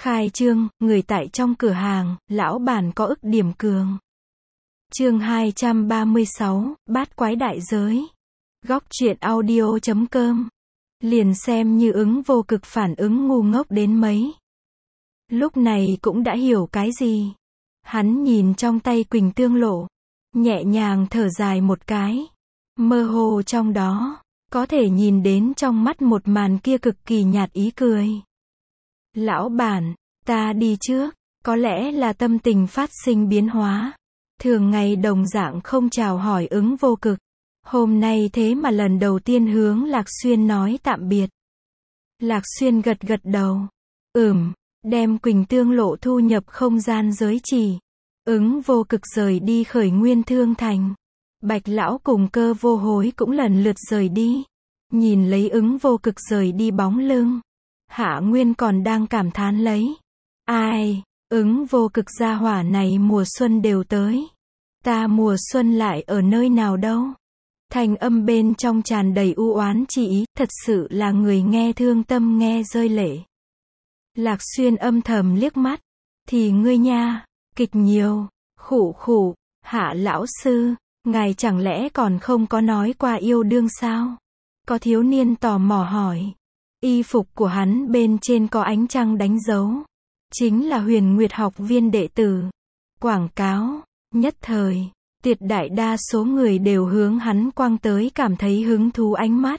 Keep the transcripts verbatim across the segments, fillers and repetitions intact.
Khai trương, người tại trong cửa hàng, lão bản có ức điểm cường. Chương hai trăm ba mươi sáu, bát quái đại giới. Góc truyện audio chấm com. Liền xem như ứng vô cực phản ứng ngu ngốc đến mấy. Lúc này cũng đã hiểu cái gì. Hắn nhìn trong tay Quỳnh Tương Lộ, nhẹ nhàng thở dài một cái. Mơ hồ trong đó, có thể nhìn đến trong mắt một màn kia cực kỳ nhạt ý cười. Lão bản, ta đi trước, có lẽ là tâm tình phát sinh biến hóa. Thường ngày đồng dạng không chào hỏi ứng vô cực. Hôm nay thế mà lần đầu tiên hướng Lạc Xuyên nói tạm biệt. Lạc Xuyên gật gật đầu. Ừm, đem Quỳnh Tương Lộ thu nhập không gian giới chỉ. Ứng vô cực rời đi Khởi Nguyên Thương Thành. Bạch lão cùng Cơ Vô Hối cũng lần lượt rời đi. Nhìn lấy ứng vô cực rời đi bóng lưng, Hạ Nguyên còn đang cảm thán lấy. Ai, ứng vô cực gia hỏa này mùa xuân đều tới. Ta mùa xuân lại ở nơi nào đâu? Thành âm bên trong tràn đầy u oán chi ý, thật sự là người nghe thương tâm nghe rơi lệ. Lạc Xuyên âm thầm liếc mắt. Thì ngươi nha, kịch nhiều, khủ khủ, Hạ lão sư, ngài chẳng lẽ còn không có nói qua yêu đương sao? Có thiếu niên tò mò hỏi. Y phục của hắn bên trên có ánh trăng đánh dấu. Chính là Huyền Nguyệt học viên đệ tử. Quảng cáo, nhất thời, tuyệt đại đa số người đều hướng hắn quăng tới cảm thấy hứng thú ánh mắt.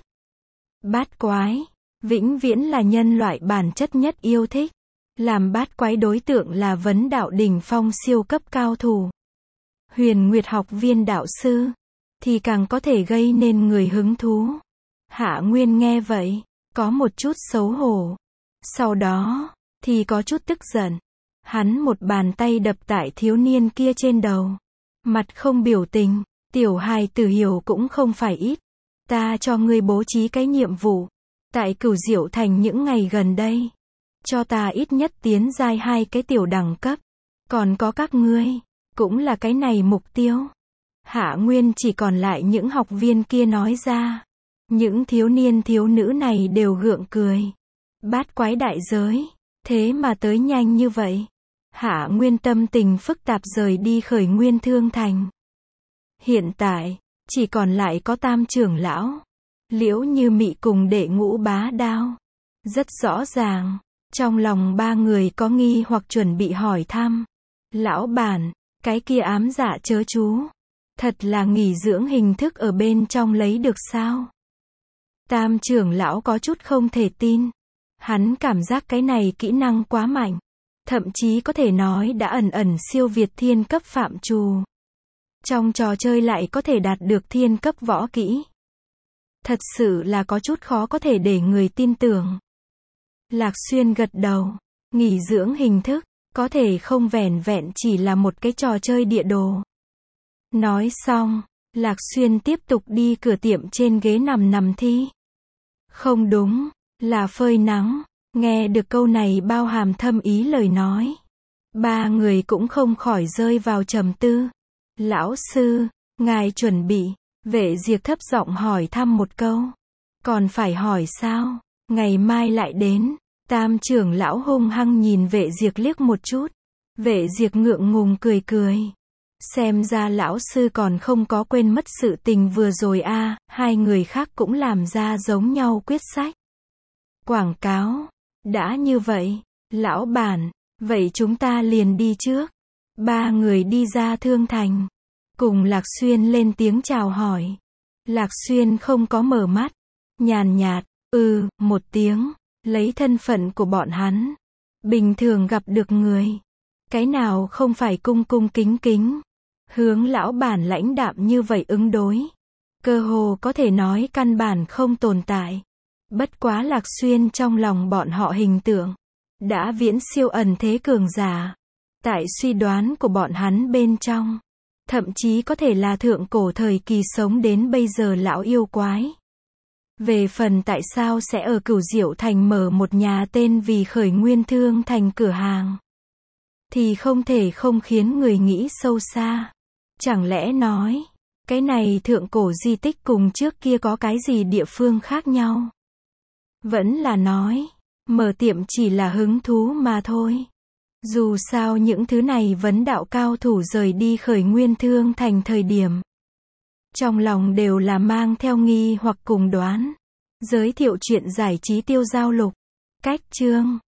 Bát quái, vĩnh viễn là nhân loại bản chất nhất yêu thích. Làm bát quái đối tượng là vấn đạo đỉnh phong siêu cấp cao thủ. Huyền Nguyệt học viên đạo sư, thì càng có thể gây nên người hứng thú. Hạ Nguyên nghe vậy, có một chút xấu hổ. Sau đó, thì có chút tức giận. Hắn một bàn tay đập tại thiếu niên kia trên đầu. Mặt không biểu tình, tiểu hài tử hiểu cũng không phải ít. Ta cho ngươi bố trí cái nhiệm vụ. Tại Cửu Diệu Thành những ngày gần đây. Cho ta ít nhất tiến giai hai cái tiểu đẳng cấp. Còn có các ngươi, cũng là cái này mục tiêu. Hạ Nguyên chỉ còn lại những học viên kia nói ra. Những thiếu niên thiếu nữ này đều gượng cười. Bát quái đại giới, thế mà tới nhanh như vậy. Hạ Nguyên tâm tình phức tạp rời đi Khởi Nguyên Thương Thành. Hiện tại, chỉ còn lại có Tam trưởng lão, Liễu Như Mị cùng Đệ Ngũ Bá Đao. Rất rõ ràng, trong lòng ba người có nghi hoặc chuẩn bị hỏi thăm. Lão bản, cái kia ám dạ chớ chú, thật là nghỉ dưỡng hình thức ở bên trong lấy được sao? Tam trưởng lão có chút không thể tin. Hắn cảm giác cái này kỹ năng quá mạnh. Thậm chí có thể nói đã ẩn ẩn siêu việt thiên cấp phạm trù. Trong trò chơi lại có thể đạt được thiên cấp võ kỹ. Thật sự là có chút khó có thể để người tin tưởng. Lạc Xuyên gật đầu. Nghỉ dưỡng hình thức, có thể không vẻn vẹn chỉ là một cái trò chơi địa đồ. Nói xong, Lạc Xuyên tiếp tục đi cửa tiệm trên ghế nằm nằm thi. Không đúng, là phơi nắng. Nghe được câu này bao hàm thâm ý lời nói. Ba người cũng không khỏi rơi vào trầm tư. Lão sư, ngài chuẩn bị. Vệ Diệp thấp giọng hỏi thăm một câu. Còn phải hỏi sao? Ngày mai lại đến. Tam trưởng lão hung hăng nhìn Vệ Diệp liếc một chút. Vệ Diệp ngượng ngùng cười cười. Xem ra lão sư còn không có quên mất sự tình vừa rồi a. À, hai người khác cũng làm ra giống nhau quyết sách. Quảng cáo. Đã như vậy, lão bản, vậy chúng ta liền đi trước. Ba người đi ra Thương Thành. Cùng Lạc Xuyên lên tiếng chào hỏi. Lạc Xuyên không có mở mắt. Nhàn nhạt, ừ, một tiếng. Lấy thân phận của bọn hắn. Bình thường gặp được người. Cái nào không phải cung cung kính kính. Hướng lão bản lãnh đạm như vậy ứng đối. Cơ hồ có thể nói căn bản không tồn tại. Bất quá Lạc Xuyên trong lòng bọn họ hình tượng. Đã viễn siêu ẩn thế cường giả. Tại suy đoán của bọn hắn bên trong. Thậm chí có thể là thượng cổ thời kỳ sống đến bây giờ lão yêu quái. Về phần tại sao sẽ ở Cửu Diệu Thành mở một nhà tên vì Khởi Nguyên Thương Thành cửa hàng. Thì không thể không khiến người nghĩ sâu xa. Chẳng lẽ nói, cái này thượng cổ di tích cùng trước kia có cái gì địa phương khác nhau? Vẫn là nói, Mở tiệm chỉ là hứng thú mà thôi. Dù sao những thứ này vấn đạo cao thủ rời đi khởi nguyên thương thành thời điểm. Trong lòng đều là mang theo nghi hoặc cùng đoán. Giới thiệu chuyện giải trí tiêu giao lục. Cách chương